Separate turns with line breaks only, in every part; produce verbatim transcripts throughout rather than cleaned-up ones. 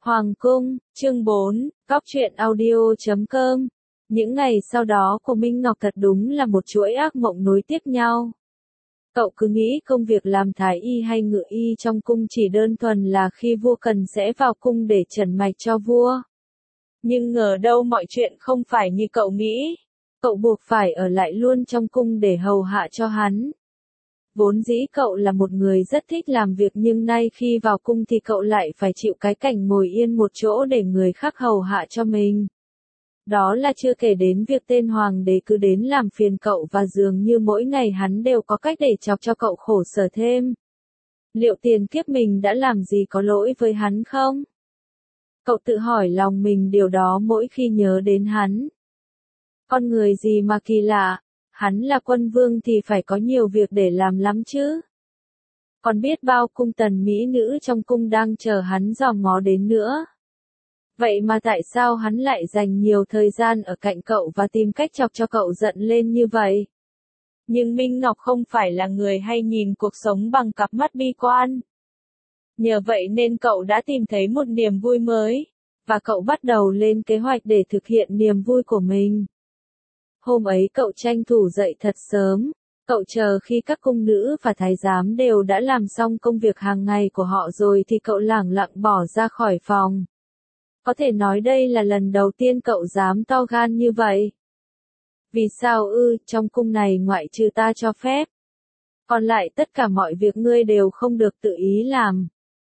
Hoàng cung, chương bốn, Góc truyện audio chấm com. Những ngày sau đó của Minh Ngọc thật đúng là một chuỗi ác mộng nối tiếp nhau. Cậu cứ nghĩ công việc làm thái y hay ngự y trong cung chỉ đơn thuần là khi vua cần sẽ vào cung để trần mạch cho vua. Nhưng ngờ đâu mọi chuyện không phải như cậu nghĩ. Cậu buộc phải ở lại luôn trong cung để hầu hạ cho hắn. Vốn dĩ cậu là một người rất thích làm việc nhưng nay khi vào cung thì cậu lại phải chịu cái cảnh ngồi yên một chỗ để người khác hầu hạ cho mình. Đó là chưa kể đến việc tên hoàng đế cứ đến làm phiền cậu và dường như mỗi ngày hắn đều có cách để chọc cho cậu khổ sở thêm. Liệu tiền kiếp mình đã làm gì có lỗi với hắn không? Cậu tự hỏi lòng mình điều đó mỗi khi nhớ đến hắn. Con người gì mà kỳ lạ, hắn là quân vương thì phải có nhiều việc để làm lắm chứ. Còn biết bao cung tần mỹ nữ trong cung đang chờ hắn dòm ngó đến nữa. Vậy mà tại sao hắn lại dành nhiều thời gian ở cạnh cậu và tìm cách chọc cho cậu giận lên như vậy? Nhưng Minh Ngọc không phải là người hay nhìn cuộc sống bằng cặp mắt bi quan. Nhờ vậy nên cậu đã tìm thấy một niềm vui mới, và cậu bắt đầu lên kế hoạch để thực hiện niềm vui của mình. Hôm ấy cậu tranh thủ dậy thật sớm, cậu chờ khi các cung nữ và thái giám đều đã làm xong công việc hàng ngày của họ rồi thì cậu lẳng lặng bỏ ra khỏi phòng. Có thể nói đây là lần đầu tiên cậu dám to gan như vậy. Vì sao ư, trong cung này ngoại trừ ta cho phép. Còn lại tất cả mọi việc ngươi đều không được tự ý làm.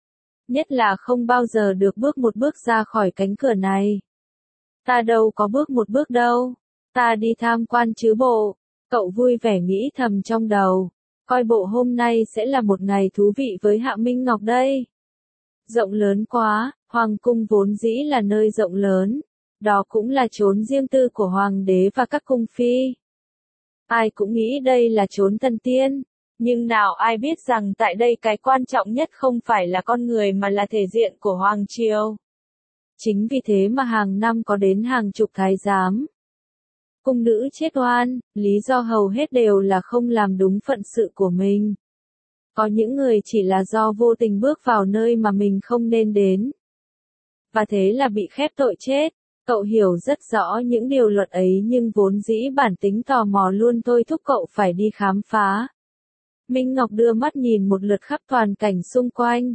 Nhất là không bao giờ được bước một bước ra khỏi cánh cửa này. Ta đâu có bước một bước đâu. Ta đi tham quan chứ bộ. Cậu vui vẻ nghĩ thầm trong đầu. Coi bộ hôm nay sẽ là một ngày thú vị với Hạ Minh Ngọc đây. Rộng lớn quá, hoàng cung vốn dĩ là nơi rộng lớn. Đó cũng là chốn riêng tư của hoàng đế và các cung phi. Ai cũng nghĩ đây là chốn thần tiên. Nhưng nào ai biết rằng tại đây cái quan trọng nhất không phải là con người mà là thể diện của hoàng triều. Chính vì thế mà hàng năm có đến hàng chục thái giám. Cung nữ chết oan, lý do hầu hết đều là không làm đúng phận sự của mình. Có những người chỉ là do vô tình bước vào nơi mà mình không nên đến. Và thế là bị khép tội chết. Cậu hiểu rất rõ những điều luật ấy nhưng vốn dĩ bản tính tò mò luôn thôi thúc cậu phải đi khám phá. Minh Ngọc đưa mắt nhìn một lượt khắp toàn cảnh xung quanh.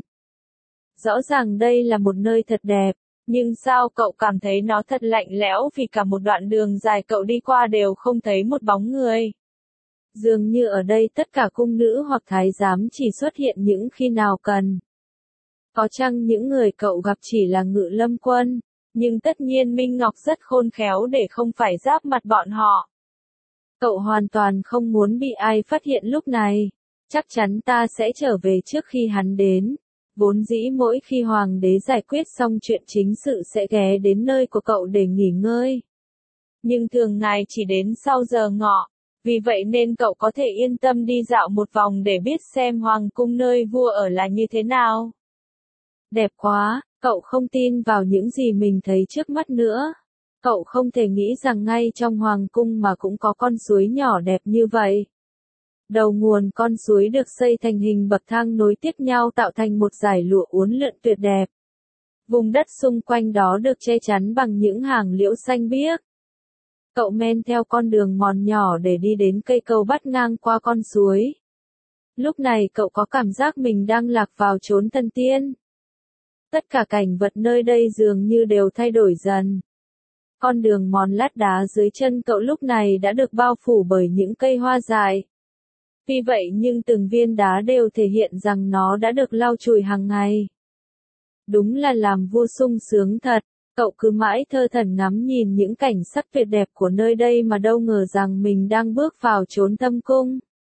Rõ ràng đây là một nơi thật đẹp. Nhưng sao cậu cảm thấy nó thật lạnh lẽo vì cả một đoạn đường dài cậu đi qua đều không thấy một bóng người. Dường như ở đây tất cả cung nữ hoặc thái giám chỉ xuất hiện những khi nào cần. Có chăng những người cậu gặp chỉ là Ngự Lâm Quân, nhưng tất nhiên Minh Ngọc rất khôn khéo để không phải giáp mặt bọn họ. Cậu hoàn toàn không muốn bị ai phát hiện lúc này. Chắc chắn ta sẽ trở về trước khi hắn đến. Vốn dĩ mỗi khi hoàng đế giải quyết xong chuyện chính sự sẽ ghé đến nơi của cậu để nghỉ ngơi. Nhưng thường ngài chỉ đến sau giờ ngọ, vì vậy nên cậu có thể yên tâm đi dạo một vòng để biết xem hoàng cung nơi vua ở là như thế nào. Đẹp quá, cậu không tin vào những gì mình thấy trước mắt nữa. Cậu không thể nghĩ rằng ngay trong hoàng cung mà cũng có con suối nhỏ đẹp như vậy. Đầu nguồn con suối được xây thành hình bậc thang nối tiếp nhau tạo thành một dải lụa uốn lượn tuyệt đẹp. Vùng đất xung quanh đó được che chắn bằng những hàng liễu xanh biếc. Cậu men theo con đường mòn nhỏ để đi đến cây cầu bắt ngang qua con suối. Lúc này cậu có cảm giác mình đang lạc vào chốn thần tiên. Tất cả cảnh vật nơi đây dường như đều thay đổi dần. Con đường mòn lát đá dưới chân cậu lúc này đã được bao phủ bởi những cây hoa dại. Vì vậy nhưng từng viên đá đều thể hiện rằng nó đã được lau chùi hàng ngày. Đúng là làm vua sung sướng thật, cậu cứ mãi thơ thẩn ngắm nhìn những cảnh sắc tuyệt đẹp của nơi đây mà đâu ngờ rằng mình đang bước vào chốn thâm cung.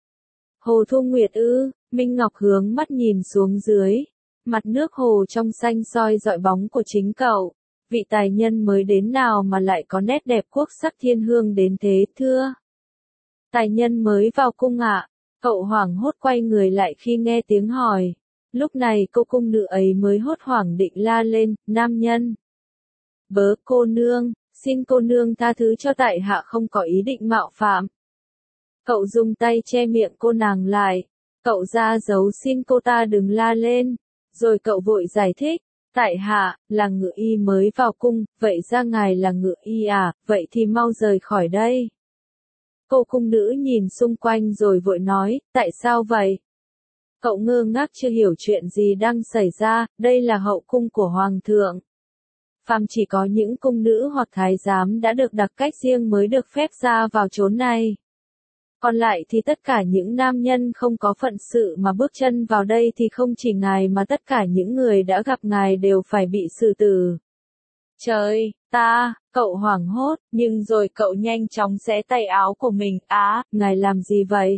Hồ Thu Nguyệt ư, Minh Ngọc hướng mắt nhìn xuống dưới, mặt nước hồ trong xanh soi dọi bóng của chính cậu. Vị tài nhân mới đến nào mà lại có nét đẹp quốc sắc thiên hương đến thế thưa? Tài nhân mới vào cung ạ. Cậu hoảng hốt quay người lại khi nghe tiếng hỏi. Lúc này cô cung nữ ấy mới hốt hoảng định la lên, nam nhân. Bớ cô nương, xin cô nương tha thứ cho tại hạ không có ý định mạo phạm. Cậu dùng tay che miệng cô nàng lại. Cậu ra dấu xin cô ta đừng la lên. Rồi cậu vội giải thích, Tại hạ, là ngự y mới vào cung, vậy ra ngài là ngự y à, vậy thì mau rời khỏi đây. Cô cung nữ nhìn xung quanh rồi vội nói, tại sao vậy? Cậu ngơ ngác chưa hiểu chuyện gì đang xảy ra, đây là hậu cung của hoàng thượng. Phàm chỉ có những cung nữ hoặc thái giám đã được đặc cách riêng mới được phép ra vào chốn này. Còn lại thì tất cả những nam nhân không có phận sự mà bước chân vào đây thì không chỉ ngài mà tất cả những người đã gặp ngài đều phải bị xử tử. Trời, ta, cậu hoảng hốt, nhưng rồi cậu nhanh chóng xé tay áo của mình, á, ngài làm gì vậy?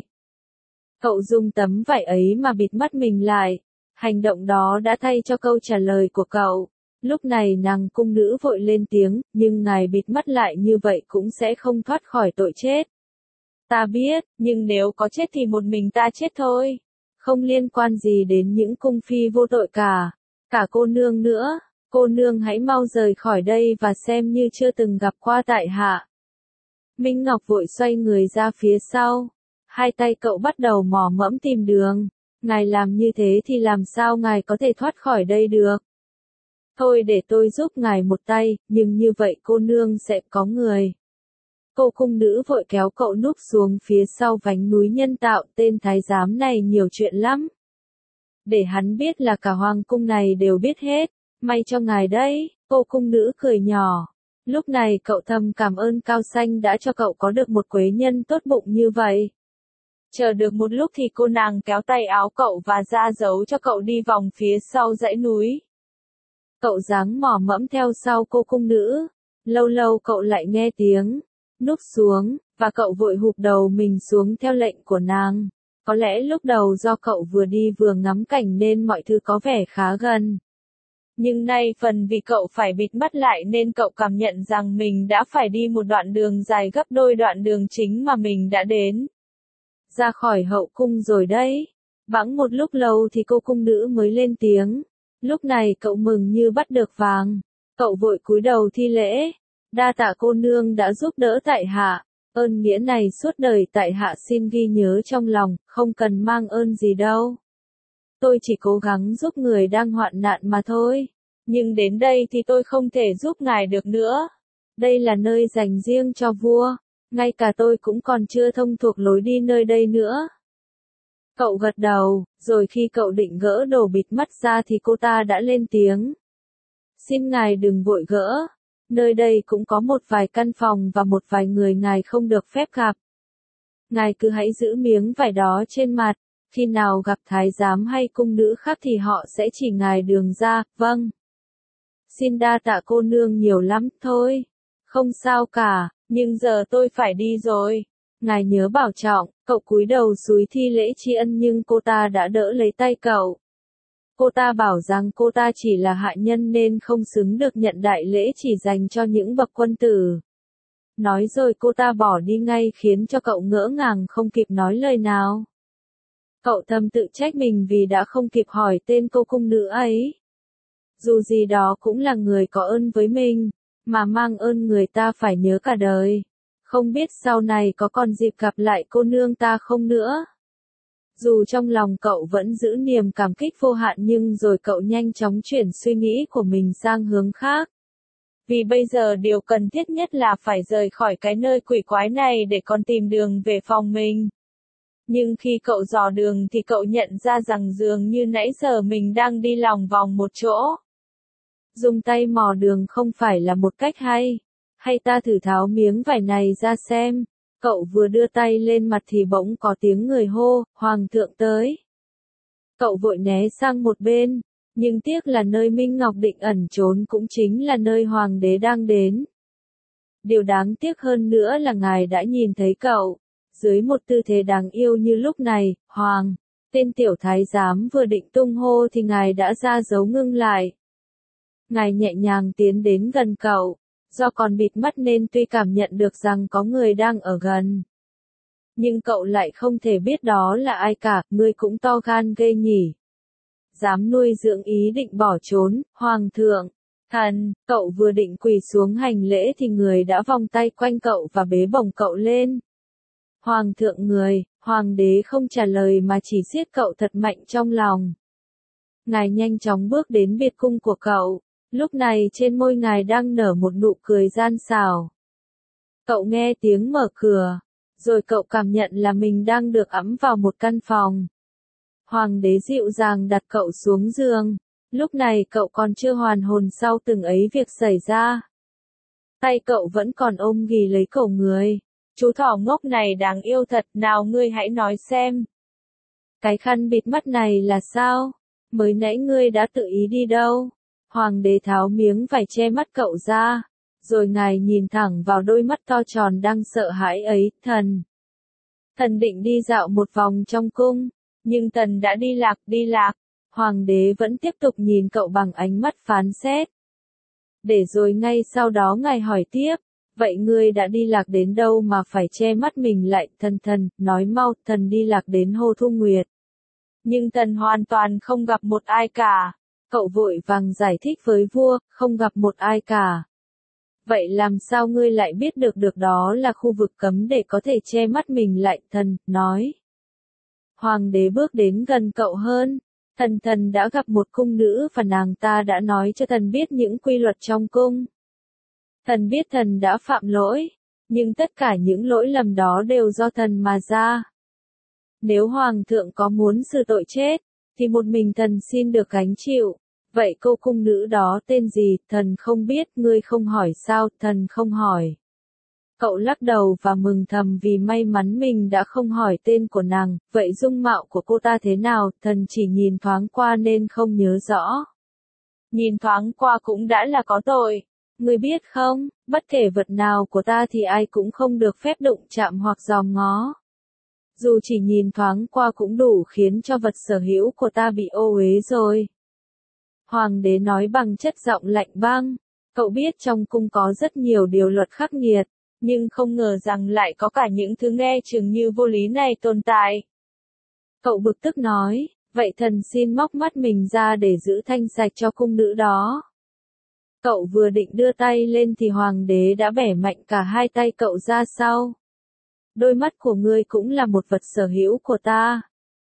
Cậu dùng tấm vải ấy mà bịt mắt mình lại. Hành động đó đã thay cho câu trả lời của cậu. Lúc này nàng cung nữ vội lên tiếng, nhưng ngài bịt mắt lại như vậy cũng sẽ không thoát khỏi tội chết. Ta biết, nhưng nếu có chết thì một mình ta chết thôi. Không liên quan gì đến những cung phi vô tội cả. Cả cô nương nữa. Cô nương hãy mau rời khỏi đây và xem như chưa từng gặp qua tại hạ. Minh Ngọc vội xoay người ra phía sau. Hai tay cậu bắt đầu mò mẫm tìm đường. Ngài làm như thế thì làm sao ngài có thể thoát khỏi đây được? Thôi để tôi giúp ngài một tay, nhưng như vậy cô nương sẽ có người. Cô cung nữ vội kéo cậu núp xuống phía sau vánh núi nhân tạo, tên thái giám này nhiều chuyện lắm. Để hắn biết là cả hoàng cung này đều biết hết, may cho ngài đấy, cô cung nữ cười nhỏ. Lúc này cậu thầm cảm ơn Cao Xanh đã cho cậu có được một quế nhân tốt bụng như vậy. Chờ được một lúc thì cô nàng kéo tay áo cậu và ra dấu cho cậu đi vòng phía sau dãy núi. Cậu dáng mò mẫm theo sau cô cung nữ. Lâu lâu cậu lại nghe tiếng núp xuống, và cậu vội hụp đầu mình xuống theo lệnh của nàng. Có lẽ lúc đầu do cậu vừa đi vừa ngắm cảnh nên mọi thứ có vẻ khá gần. Nhưng nay phần vì cậu phải bịt mắt lại nên cậu cảm nhận rằng mình đã phải đi một đoạn đường dài gấp đôi đoạn đường chính mà mình đã đến. Ra khỏi hậu cung rồi đấy. Bẵng một lúc lâu thì cô cung nữ mới lên tiếng. Lúc này cậu mừng như bắt được vàng. Cậu vội cúi đầu thi lễ. Đa tạ cô nương đã giúp đỡ tại hạ. Ơn nghĩa này suốt đời tại hạ xin ghi nhớ trong lòng, không cần mang ơn gì đâu. Tôi chỉ cố gắng giúp người đang hoạn nạn mà thôi. Nhưng đến đây thì tôi không thể giúp ngài được nữa. Đây là nơi dành riêng cho vua. Ngay cả tôi cũng còn chưa thông thuộc lối đi nơi đây nữa. Cậu gật đầu, rồi khi cậu định gỡ đồ bịt mắt ra thì cô ta đã lên tiếng. Xin ngài đừng vội gỡ. Nơi đây cũng có một vài căn phòng và một vài người ngài không được phép gặp. Ngài cứ hãy giữ miếng vải đó trên mặt. Khi nào gặp thái giám hay cung nữ khác thì họ sẽ chỉ ngài đường ra, vâng. Xin đa tạ cô nương nhiều lắm, thôi. Không sao cả, nhưng giờ tôi phải đi rồi. Ngài nhớ bảo trọng, cậu cúi đầu cúi thi lễ tri ân nhưng cô ta đã đỡ lấy tay cậu. Cô ta bảo rằng cô ta chỉ là hạ nhân nên không xứng được nhận đại lễ chỉ dành cho những bậc quân tử. Nói rồi cô ta bỏ đi ngay khiến cho cậu ngỡ ngàng không kịp nói lời nào. Cậu thầm tự trách mình vì đã không kịp hỏi tên cô cung nữ ấy. Dù gì đó cũng là người có ơn với mình, mà mang ơn người ta phải nhớ cả đời. Không biết sau này có còn dịp gặp lại cô nương ta không nữa. Dù trong lòng cậu vẫn giữ niềm cảm kích vô hạn nhưng rồi cậu nhanh chóng chuyển suy nghĩ của mình sang hướng khác. Vì bây giờ điều cần thiết nhất là phải rời khỏi cái nơi quỷ quái này để còn tìm đường về phòng mình. Nhưng khi cậu dò đường thì cậu nhận ra rằng dường như nãy giờ mình đang đi lòng vòng một chỗ. Dùng tay mò đường không phải là một cách hay. Hay ta thử tháo miếng vải này ra xem. Cậu vừa đưa tay lên mặt thì bỗng có tiếng người hô, Hoàng thượng tới. Cậu vội né sang một bên. Nhưng tiếc là nơi Minh Ngọc định ẩn trốn cũng chính là nơi Hoàng đế đang đến. Điều đáng tiếc hơn nữa là ngài đã nhìn thấy cậu. Dưới một tư thế đáng yêu như lúc này, Hoàng, tên tiểu thái giám vừa định tung hô thì ngài đã ra dấu ngưng lại. Ngài nhẹ nhàng tiến đến gần cậu, do còn bịt mắt nên tuy cảm nhận được rằng có người đang ở gần. Nhưng cậu lại không thể biết đó là ai cả, ngươi cũng to gan ghê nhỉ. Dám nuôi dưỡng ý định bỏ trốn, Hoàng thượng, thần, cậu vừa định quỳ xuống hành lễ thì người đã vòng tay quanh cậu và bế bổng cậu lên. Hoàng thượng người, hoàng đế không trả lời mà chỉ siết cậu thật mạnh trong lòng. Ngài nhanh chóng bước đến biệt cung của cậu. Lúc này trên môi ngài đang nở một nụ cười gian xảo. Cậu nghe tiếng mở cửa, rồi cậu cảm nhận là mình đang được ẵm vào một căn phòng. Hoàng đế dịu dàng đặt cậu xuống giường. Lúc này cậu còn chưa hoàn hồn sau từng ấy việc xảy ra. Tay cậu vẫn còn ôm ghì lấy cổ người.
Chú thỏ ngốc này đáng yêu thật, nào ngươi hãy nói xem.
Cái khăn bịt mắt này là sao? Mới nãy ngươi đã tự ý đi đâu? Hoàng đế tháo miếng vải che mắt cậu ra. Rồi ngài nhìn thẳng vào đôi mắt to tròn đang sợ hãi ấy, thần. Thần định đi dạo một vòng trong cung.
Nhưng thần đã đi lạc, đi lạc.
Hoàng đế vẫn tiếp tục nhìn cậu bằng ánh mắt phán xét. Để rồi ngay sau đó ngài hỏi tiếp, vậy ngươi đã đi lạc đến đâu mà phải che mắt mình lại? Thần thần, nói mau, thần đi lạc đến Hồ Thu Nguyệt.
Nhưng thần hoàn toàn không gặp một ai cả.
Cậu vội vàng giải thích với vua, không gặp một ai cả. Vậy làm sao ngươi lại biết được được đó là khu vực cấm để có thể che mắt mình lại? Thần, nói. Hoàng đế bước đến gần cậu hơn. Thần thần đã gặp một cung nữ và nàng ta đã nói cho thần biết những quy luật trong cung. Thần biết thần đã phạm lỗi, nhưng tất cả những lỗi lầm đó đều do thần mà ra. Nếu hoàng thượng có muốn xử tội chết, thì một mình thần xin được gánh chịu. Vậy cô cung nữ đó tên gì? Thần không biết. Ngươi không hỏi sao? Thần không hỏi. Cậu lắc đầu và mừng thầm vì may mắn mình đã không hỏi tên của nàng. Vậy dung mạo của cô ta thế nào? Thần chỉ nhìn thoáng qua nên không nhớ rõ.
Nhìn thoáng qua cũng đã là có tội.
Ngươi biết không, bất kể vật nào của ta thì ai cũng không được phép đụng chạm hoặc dòm ngó. Dù chỉ nhìn thoáng qua cũng đủ khiến cho vật sở hữu của ta bị ô uế rồi. Hoàng đế nói bằng chất giọng lạnh băng. Cậu biết trong cung có rất nhiều điều luật khắc nghiệt,
nhưng không ngờ rằng lại có cả những thứ nghe chừng như vô lý này tồn tại.
Cậu bực tức nói, vậy thần xin móc mắt mình ra để giữ thanh sạch cho cung nữ đó. Cậu vừa định đưa tay lên thì hoàng đế đã bẻ mạnh cả hai tay cậu ra sau. Đôi mắt của ngươi cũng là một vật sở hữu của ta.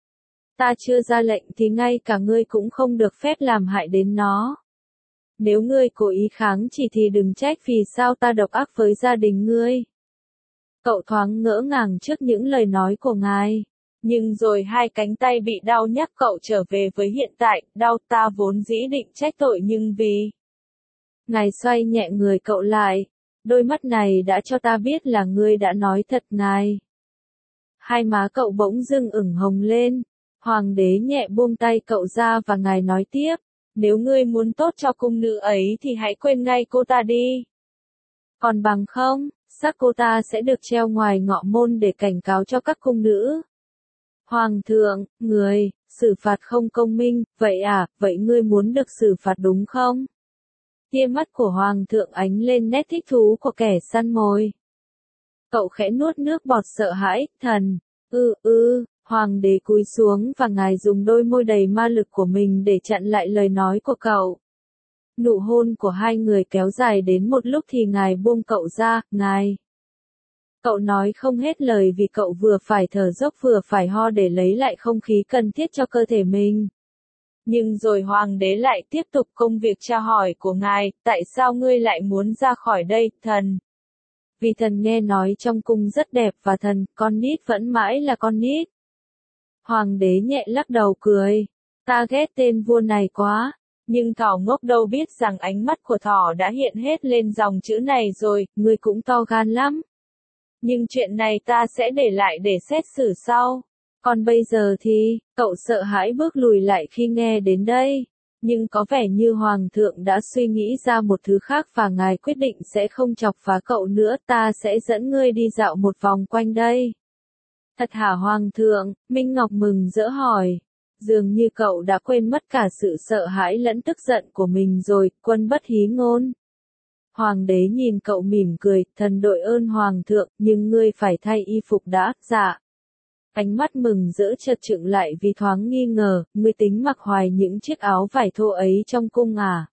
Ta chưa ra lệnh thì ngay cả ngươi cũng không được phép làm hại đến nó. Nếu ngươi cố ý kháng chỉ thì đừng trách vì sao ta độc ác với gia đình ngươi. Cậu thoáng ngỡ ngàng trước những lời nói của ngài.
Nhưng rồi hai cánh tay bị đau nhắc cậu trở về với hiện tại, đau ta vốn dĩ định trách tội nhưng vì.
Ngài xoay nhẹ người cậu lại. Đôi mắt này đã cho ta biết là ngươi đã nói thật ngài. Hai má cậu bỗng dưng ửng hồng lên. Hoàng đế nhẹ buông tay cậu ra và ngài nói tiếp.
Nếu ngươi muốn tốt cho cung nữ ấy thì hãy quên ngay cô ta đi.
Còn bằng không, xác cô ta sẽ được treo ngoài ngọ môn để cảnh cáo cho các cung nữ. Hoàng thượng, người, xử phạt không công minh, vậy à, vậy ngươi muốn được xử phạt đúng không? Tia mắt của hoàng thượng ánh lên nét thích thú của kẻ săn mồi. Cậu khẽ nuốt nước bọt sợ hãi, thần, ư ư, hoàng đế cúi xuống và ngài dùng đôi môi đầy ma lực của mình để chặn lại lời nói của cậu. Nụ hôn của hai người kéo dài đến một lúc thì ngài buông cậu ra, ngài. Cậu nói không hết lời vì cậu vừa phải thở dốc vừa phải ho để lấy lại không khí cần thiết cho cơ thể mình.
Nhưng rồi hoàng đế lại tiếp tục công việc tra hỏi của ngài, tại sao ngươi lại muốn ra khỏi đây, thần?
Vì thần nghe nói trong cung rất đẹp và thần, con nít vẫn mãi là con nít. Hoàng đế nhẹ lắc đầu cười, ta ghét tên vua này quá.
Nhưng thỏ ngốc đâu biết rằng ánh mắt của thỏ đã hiện hết lên dòng chữ này rồi,
ngươi cũng to gan lắm.
Nhưng chuyện này ta sẽ để lại để xét xử sau.
Còn bây giờ thì, cậu sợ hãi bước lùi lại khi nghe đến đây. Nhưng có vẻ như Hoàng thượng đã suy nghĩ ra một thứ khác và ngài quyết định sẽ không chọc phá cậu nữa. Ta sẽ dẫn ngươi đi dạo một vòng quanh đây. Thật hả Hoàng thượng? Minh Ngọc mừng rỡ hỏi. Dường như cậu đã quên mất cả sự sợ hãi lẫn tức giận của mình rồi, quân bất hí ngôn. Hoàng đế nhìn cậu mỉm cười, thần đội ơn Hoàng thượng, nhưng ngươi phải thay y phục đã, dạ. Ánh mắt mừng rỡ chợt trừng lại vì thoáng nghi ngờ, ngươi tính mặc hoài những chiếc áo vải thô ấy trong cung à?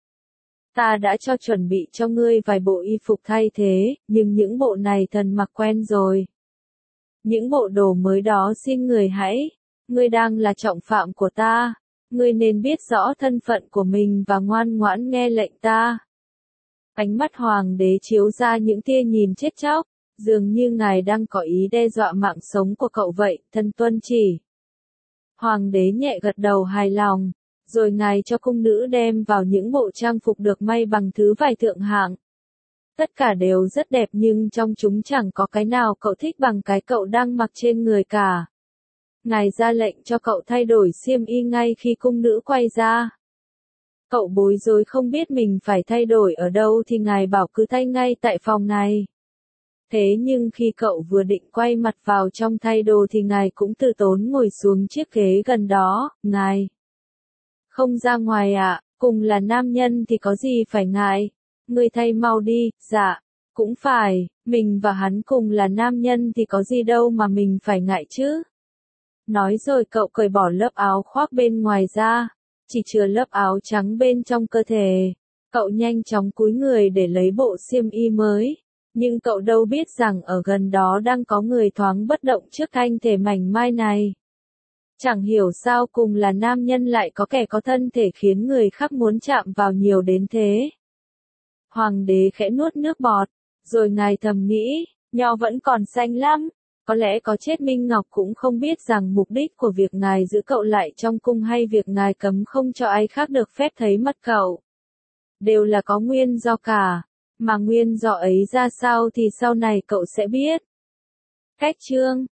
Ta đã cho chuẩn bị cho ngươi vài bộ y phục thay thế, nhưng những bộ này thần mặc quen rồi. Những bộ đồ mới đó xin người hãy, ngươi đang là trọng phạm của ta. Ngươi nên biết rõ thân phận của mình và ngoan ngoãn nghe lệnh ta. Ánh mắt hoàng đế chiếu ra những tia nhìn chết chóc, dường như ngài đang có ý đe dọa mạng sống của cậu vậy, thân tuân chỉ. Hoàng đế nhẹ gật đầu hài lòng, rồi ngài cho cung nữ đem vào những bộ trang phục được may bằng thứ vải thượng hạng. Tất cả đều rất đẹp nhưng trong chúng chẳng có cái nào cậu thích bằng cái cậu đang mặc trên người cả. Ngài ra lệnh cho cậu thay đổi xiêm y ngay khi cung nữ quay ra. Cậu bối rối không biết mình phải thay đổi ở đâu thì ngài bảo cứ thay ngay tại phòng này. Thế nhưng khi cậu vừa định quay mặt vào trong thay đồ thì ngài cũng tự tốn ngồi xuống chiếc ghế gần đó, ngài. Không ra ngoài ạ, à, cùng là nam nhân thì có gì phải ngại. Ngươi thay mau đi, dạ, cũng phải, mình và hắn cùng là nam nhân thì có gì đâu mà mình phải ngại chứ. Nói rồi cậu cởi bỏ lớp áo khoác bên ngoài ra, chỉ chừa lớp áo trắng bên trong cơ thể. Cậu nhanh chóng cúi người để lấy bộ xiêm y mới, nhưng cậu đâu biết rằng ở gần đó đang có người thoáng bất động trước thanh thể mảnh mai này. Chẳng hiểu sao cùng là nam nhân lại có kẻ có thân thể khiến người khác muốn chạm vào nhiều đến thế. Hoàng đế khẽ nuốt nước bọt, rồi ngài thầm nghĩ, nho vẫn còn xanh lắm, có lẽ có chết Minh Ngọc cũng không biết rằng mục đích của việc ngài giữ cậu lại trong cung hay việc ngài cấm không cho ai khác được phép thấy mặt cậu. Đều là có nguyên do cả, mà nguyên do ấy ra sao thì sau này cậu sẽ biết. Cách chương